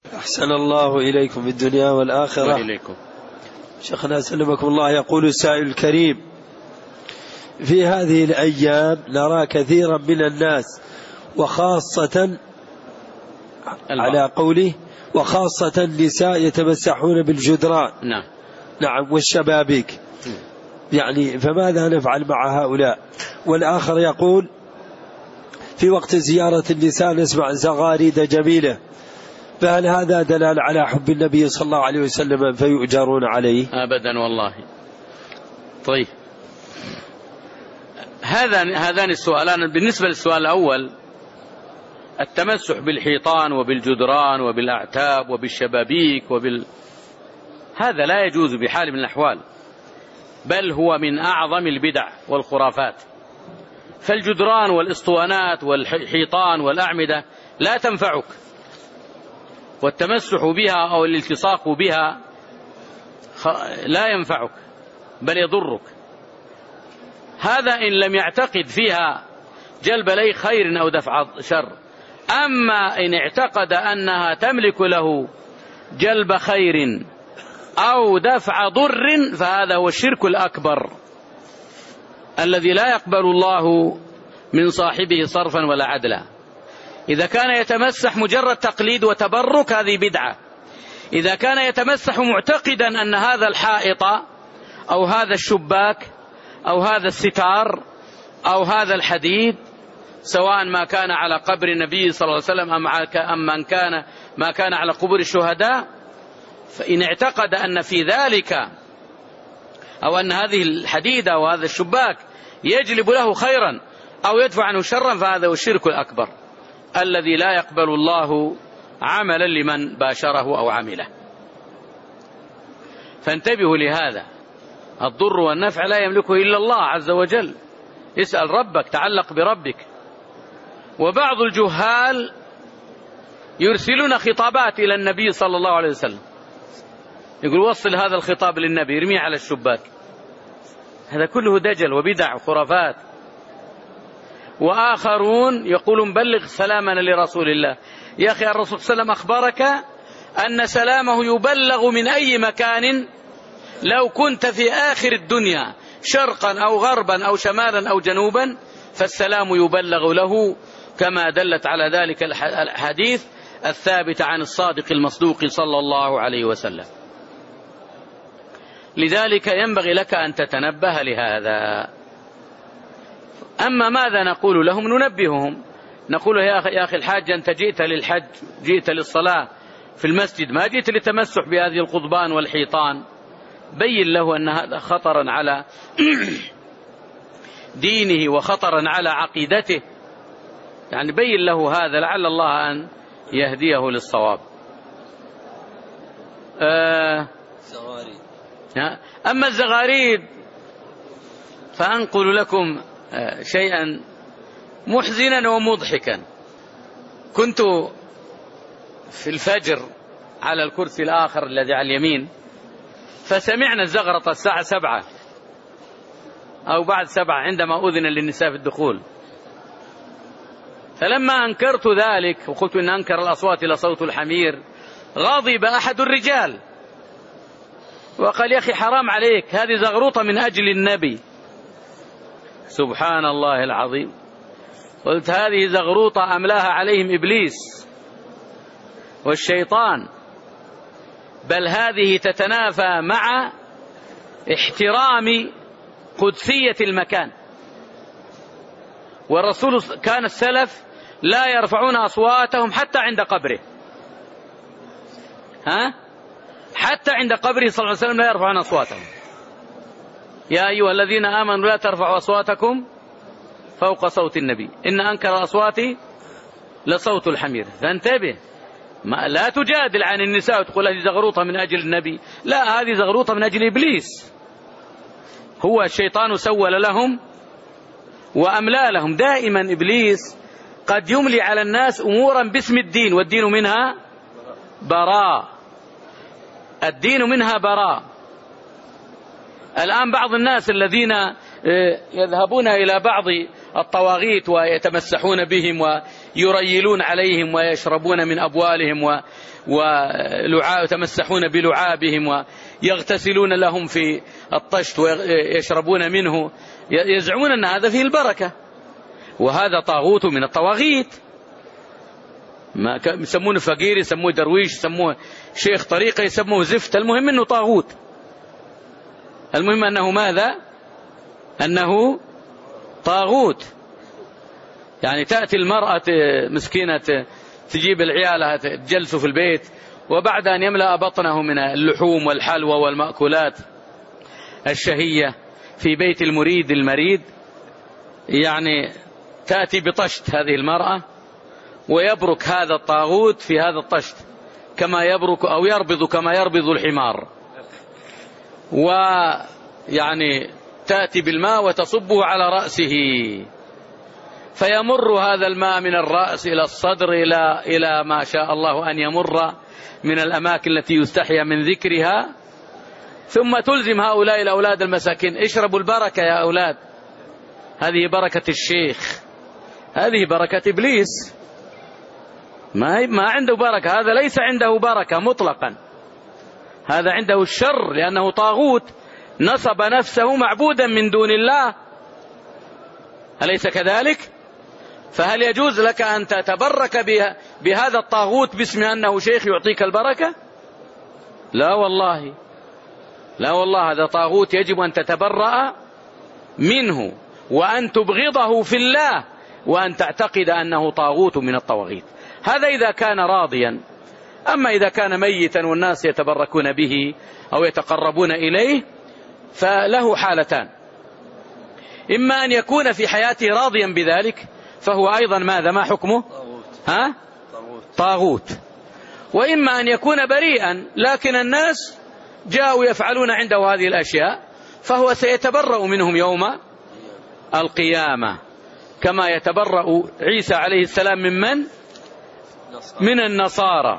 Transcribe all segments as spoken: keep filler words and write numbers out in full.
أحسن الله إليكم في الدنيا والآخرة. وإليكم. شيخنا سلمكم الله. يقول السائل الكريم: في هذه الأيام نرى كثيرا من الناس وخاصة على قوله وخاصة النساء يتمسحون بالجدران نعم نعم والشبابيك، يعني فماذا نفعل مع هؤلاء؟ والآخر يقول: في وقت زيارة النساء نسمع زغاريد جميلة، فهل هذا دلال على حب النبي صلى الله عليه وسلم فيؤجرون عليه؟ أبدا والله. طيب، هذا هذان السؤالان. بالنسبة للسؤال الأول، التمسح بالحيطان وبالجدران وبالأعتاب وبالشبابيك وبال هذا لا يجوز بحال من الأحوال، بل هو من أعظم البدع والخرافات. فالجدران والإسطوانات والحيطان والأعمدة لا تنفعك، والتمسح بها أو الالتصاق بها لا ينفعك بل يضرك. هذا إن لم يعتقد فيها جلب لي خير أو دفع شر. أما إن اعتقد أنها تملك له جلب خير أو دفع ضر فهذا هو الشرك الأكبر الذي لا يقبل الله من صاحبه صرفا ولا عدلا. إذا كان يتمسح مجرد تقليد وتبرك هذه بدعة. إذا كان يتمسح معتقدا أن هذا الحائط أو هذا الشباك أو هذا الستار أو هذا الحديد، سواء ما كان على قبر النبي صلى الله عليه وسلم أم من كان ما كان على قبور الشهداء، فإن اعتقد أن في ذلك أو أن هذه الحديدة وهذا الشباك يجلب له خيرا أو يدفع عنه شرا فهذا هو الشرك الأكبر الذي لا يقبل الله عملا لمن باشره أو عمله. فانتبهوا لهذا. الضر والنفع لا يملكه إلا الله عز وجل. اسأل ربك، تعلق بربك. وبعض الجهال يرسلون خطابات إلى النبي صلى الله عليه وسلم، يقول: وصل هذا الخطاب للنبي، ارميه على الشباك. هذا كله دجل وبدع وخرافات. وآخرون يقولون: بلغ سلامنا لرسول الله. يا أخي، الرسول صلى الله عليه وسلم أخبرك أن سلامه يبلغ من أي مكان، لو كنت في آخر الدنيا شرقا أو غربا أو شمالا أو جنوبا فالسلام يبلغ له، كما دلت على ذلك الحديث الثابت عن الصادق المصدوق صلى الله عليه وسلم. لذلك ينبغي لك أن تتنبه لهذا. أما ماذا نقول لهم؟ ننبههم، نقول: يا أخي, يا أخي الحاج، أنت جئت للحج، جئت للصلاة في المسجد، ما جئت للتمسح بهذه القضبان والحيطان. بين له أن هذا خطرا على دينه وخطرا على عقيدته، يعني بين له هذا لعل الله أن يهديه للصواب. آه أما الزغاريد فأنقل لكم شيئا محزنا ومضحكا. كنت في الفجر على الكرسي الآخر الذي على اليمين، فسمعنا الزغرطة الساعة سبعة أو بعد سبعة عندما أذن للنساء في الدخول. فلما أنكرت ذلك وقلت إن أنكر الأصوات لصوت الحمير، غضب أحد الرجال وقال: يا أخي حرام عليك، هذه زغروطة من أجل النبي. سبحان الله العظيم. قلت: هذه زغروطة أملاها عليهم إبليس والشيطان، بل هذه تتنافى مع احترام قدسية المكان. والرسول كان السلف لا يرفعون أصواتهم حتى عند قبره، ها؟ حتى عند قبره صلى الله عليه وسلم لا يرفعون أصواتهم. يا أيها الذين آمنوا لا ترفعوا أصواتكم فوق صوت النبي إن أنكر الأصوات لصوت الحمير. فانتبه، ما لا تجادل عن النساء وتقول هذه زغروطة من أجل النبي، لا، هذه زغروطة من أجل إبليس. هو الشيطان سول لهم وأملى لهم. دائما إبليس قد يملي على الناس أمورا باسم الدين، والدين منها براء، الدين منها براء. الآن بعض الناس الذين يذهبون إلى بعض الطواغيت ويتمسحون بهم ويريلون عليهم ويشربون من أبوالهم ويتمسحون بلعابهم ويغتسلون لهم في الطشت ويشربون منه، يزعمون أن هذا فيه البركة، وهذا طاغوت من الطواغيت. ما يسمونه فقير، يسموه درويش، يسموه شيخ طريقة، يسموه زفت، المهم أنه طاغوت. المهم أنه ماذا؟ أنه طاغوت. يعني تأتي المرأة مسكينة تجيب العيالة تجلسوا في البيت، وبعد أن يملأ بطنه من اللحوم والحلوى والمأكولات الشهية في بيت المريد المريد، يعني تأتي بطشت هذه المرأة ويبرك هذا الطاغوت في هذا الطشت كما يبرك أو يربض كما يربض الحمار، ويعني تأتي بالماء وتصبه على رأسه، فيمر هذا الماء من الرأس إلى الصدر إلى إلى ما شاء الله أن يمر من الأماكن التي يستحيا من ذكرها، ثم تلزم هؤلاء الأولاد المساكين: اشربوا البركة يا أولاد، هذه بركة الشيخ، هذه بركة إبليس، ما ما عنده بركة، هذا ليس عنده بركة مطلقا، هذا عنده الشر، لأنه طاغوت نصب نفسه معبودا من دون الله، أليس كذلك؟ فهل يجوز لك أن تتبرك بهذا الطاغوت باسم أنه شيخ يعطيك البركة؟ لا والله، لا والله، هذا طاغوت يجب أن تتبرأ منه، وأن تبغضه في الله، وأن تعتقد أنه طاغوت من الطواغيت. هذا إذا كان راضيا. أما إذا كان ميتا والناس يتبركون به أو يتقربون إليه فله حالتان: إما أن يكون في حياته راضيا بذلك فهو أيضا ماذا؟ ما حكمه؟ ها؟ طاغوت. وإما أن يكون بريئا لكن الناس جاءوا يفعلون عنده هذه الأشياء فهو سيتبرأ منهم يوم القيامة، كما يتبرأ عيسى عليه السلام من من؟ من النصارى.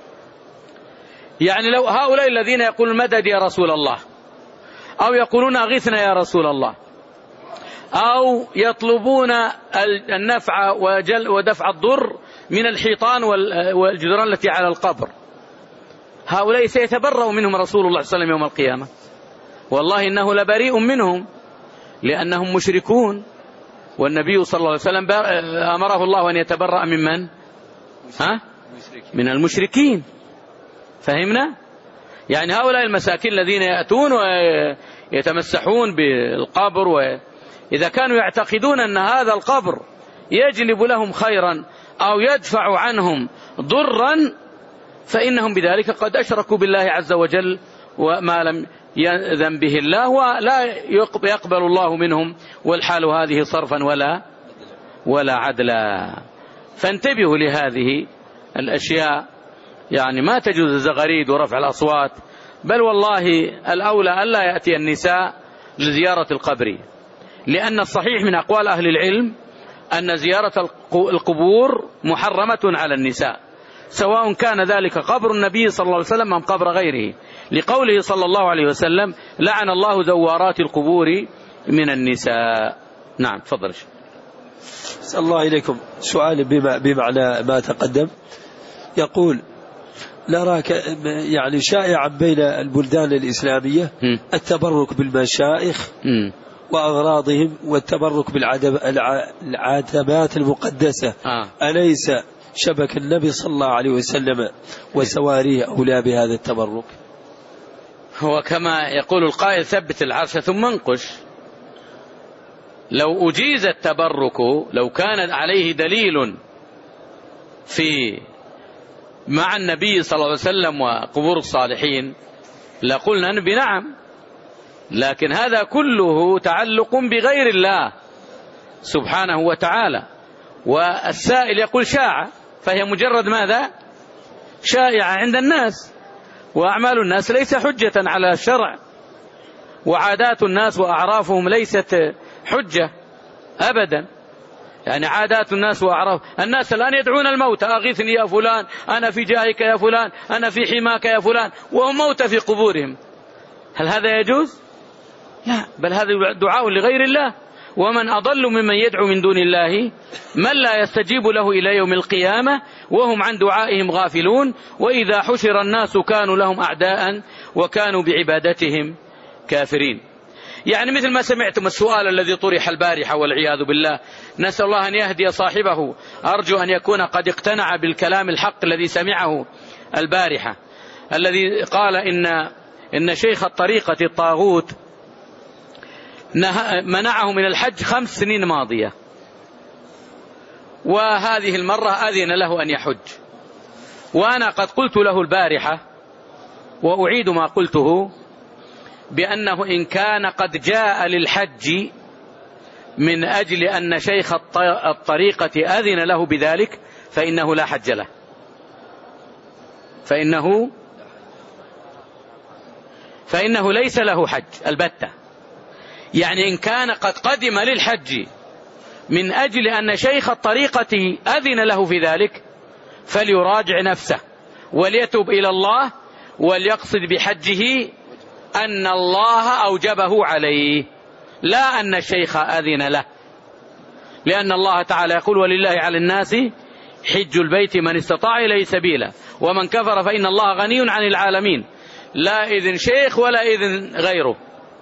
يعني لو هؤلاء الذين يقولون مدد يا رسول الله، أو يقولون أغثنا يا رسول الله، أو يطلبون النفع ودفع الضر من الحيطان والجدران التي على القبر، هؤلاء سيتبرأ منهم رسول الله صلى الله عليه وسلم يوم القيامة، والله إنه لبريء منهم لأنهم مشركون، والنبي صلى الله عليه وسلم أمره الله أن يتبرأ من من؟ ها؟ من المشركين. فهمنا؟ يعني هؤلاء المساكين الذين يأتون ويتمسحون بالقبر، وإذا كانوا يعتقدون أن هذا القبر يجلب لهم خيرا أو يدفع عنهم ضرا فإنهم بذلك قد أشركوا بالله عز وجل وما لم يأذن به الله، ولا يقبل الله منهم، والحال هذه صرفا ولا ولا عدلا. فانتبهوا لهذه الأشياء، يعني ما تجوز الزغاريد ورفع الأصوات، بل والله الأولى ألا يأتي النساء لزيارة القبر، لأن الصحيح من أقوال أهل العلم أن زيارة القبور محرمة على النساء، سواء كان ذلك قبر النبي صلى الله عليه وسلم أم قبر غيره، لقوله صلى الله عليه وسلم: لعن الله زوارات القبور من النساء. نعم تفضل. صلى الله إليكم. سؤال بمعنى ما تقدم، يقول: نراك يعني شائعا بين البلدان الإسلامية التبرك بالمشايخ وأغراضهم والتبرك بالعتبات المقدسة، أليس شبك النبي صلى الله عليه وسلم وسواريه أولى بهذا التبرك؟ هو كما يقول القائل: ثبت العرش ثم انقش. لو أجيز التبرك، لو كان عليه دليل في مع النبي صلى الله عليه وسلم وقبور الصالحين لقلنا بنعم، لكن هذا كله تعلق بغير الله سبحانه وتعالى، والسائل يقول شاع، فهي مجرد ماذا؟ شائعة عند الناس، وأعمال الناس ليس حجة على الشرع، وعادات الناس وأعرافهم ليست حجة أبدا. يعني عادات الناس وأعراف الناس الآن يدعون الموتى: أغثني يا فلان، أنا في جاهك يا فلان، أنا في حماك يا فلان، وهم موتى في قبورهم. هل هذا يجوز؟ لا، بل هذا دعاء لغير الله. ومن أضل ممن يدعو من دون الله من لا يستجيب له إلى يوم القيامة وهم عن دعائهم غافلون وإذا حشر الناس كانوا لهم أعداء وكانوا بعبادتهم كافرين. يعني مثل ما سمعتم السؤال الذي طرح البارحة والعياذ بالله، نسأل الله أن يهدي صاحبه، أرجو أن يكون قد اقتنع بالكلام الحق الذي سمعه البارحة، الذي قال إن إن شيخ الطريقة الطاغوت منعه من الحج خمس سنين ماضية، وهذه المرة أذن له أن يحج. وأنا قد قلت له البارحة وأعيد ما قلته، بأنه إن كان قد جاء للحج من أجل أن شيخ الطريقة أذن له بذلك فإنه لا حج له، فإنه فإنه ليس له حج البتة. يعني إن كان قد قدم للحج من أجل أن شيخ الطريقة أذن له في ذلك فليراجع نفسه وليتوب إلى الله وليقصد بحجه أن الله أوجبه عليه، لا أن الشيخ أذن له، لأن الله تعالى يقول ولله على الناس حج البيت من استطاع إليه سبيلا ومن كفر فإن الله غني عن العالمين، لا إذن شيخ ولا إذن غيره.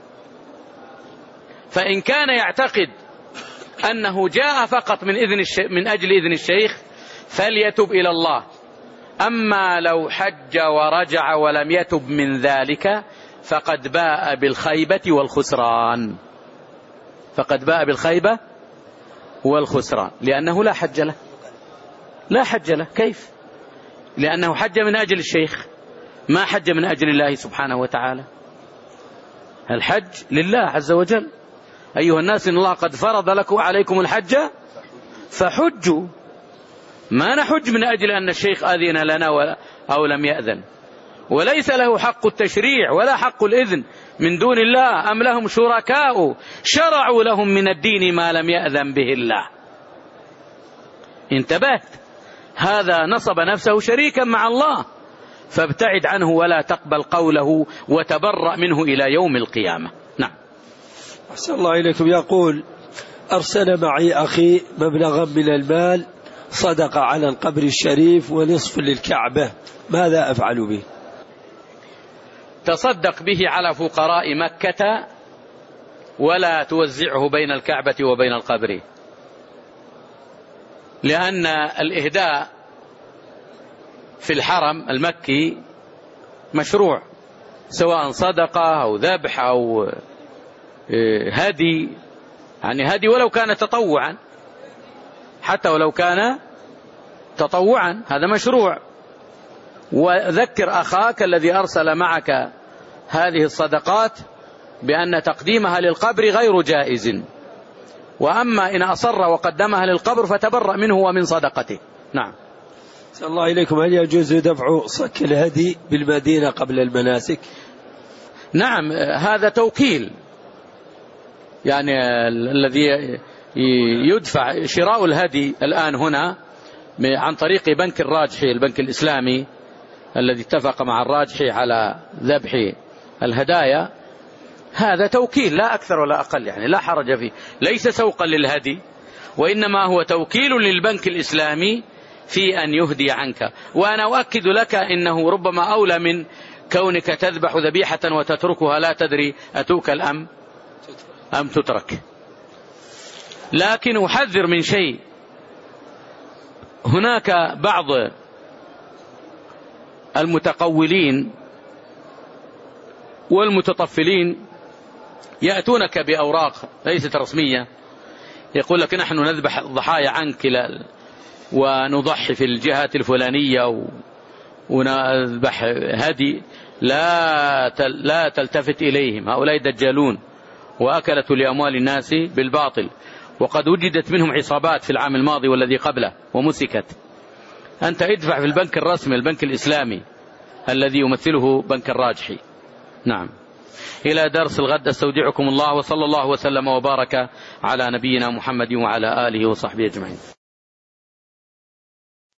فإن كان يعتقد أنه جاء فقط من, إذن الش... من أجل إذن الشيخ فليتب إلى الله. أما لو حج ورجع ولم يتب من ذلك فقد باء بالخيبة والخسران، فقد باء بالخيبة والخسران، لأنه لا حج له، لا حج له. كيف؟ لأنه حج من أجل الشيخ، ما حج من أجل الله سبحانه وتعالى. الحج لله عز وجل، أيها الناس إن الله قد فرض لكم عليكم الحج فحجوا، ما نحج من أجل أن الشيخ أذن لنا أو لم يأذن، وليس له حق التشريع ولا حق الإذن من دون الله، أم لهم شركاء شرعوا لهم من الدين ما لم يأذن به الله. انتبهت، هذا نصب نفسه شريكا مع الله، فابتعد عنه ولا تقبل قوله وتبرأ منه إلى يوم القيامة. نعم. أحسن الله إليكم. يقول أرسل معي أخي مبلغا من المال صدق على القبر الشريف ونصف للكعبة، ماذا أفعل به؟ تصدق به على فقراء مكة ولا توزعه بين الكعبة وبين القبر، لأن الإهداء في الحرم المكي مشروع، سواء صدقة أو ذبح أو هدي، يعني هدي ولو كان تطوعا، حتى ولو كان تطوعا هذا مشروع. وذكر أخاك الذي أرسل معك هذه الصدقات بأن تقديمها للقبر غير جائز، وأما إن أصر وقدمها للقبر فتبرأ منه ومن صدقته. نعم. صلى الله إليكم. هل يجوز دفع صك الهدي بالمدينة قبل المناسك؟ نعم، هذا توكيل، يعني الذي يدفع شراء الهدي الآن هنا عن طريق بنك الراجحي، البنك الإسلامي الذي اتفق مع الراجحي على ذبح الهدايا، هذا توكيل لا أكثر ولا أقل، يعني لا حرج فيه، ليس سوقا للهدي، وإنما هو توكيل للبنك الإسلامي في أن يهدي عنك. وأنا أؤكد لك إنه ربما أولى من كونك تذبح ذبيحة وتتركها لا تدري أتوكل أم أم تترك. لكن أحذر من شيء، هناك بعض المتقولين والمتطفلين يأتونك بأوراق ليست رسمية، يقول لك نحن نذبح الضحايا عنك ونضحي في الجهات الفلانية ونذبح هدي، لا لا تلتفت إليهم، هؤلاء دجالون وأكلة لأموال الناس بالباطل، وقد وجدت منهم عصابات في العام الماضي والذي قبله ومسكت. أنت ادفع في البنك الرسمي، البنك الإسلامي الذي يمثله بنك الراجحي. نعم. إلى درس الغد، استودعكم الله، وصلى الله وسلم وبارك على نبينا محمد وعلى آله وصحبه أجمعين.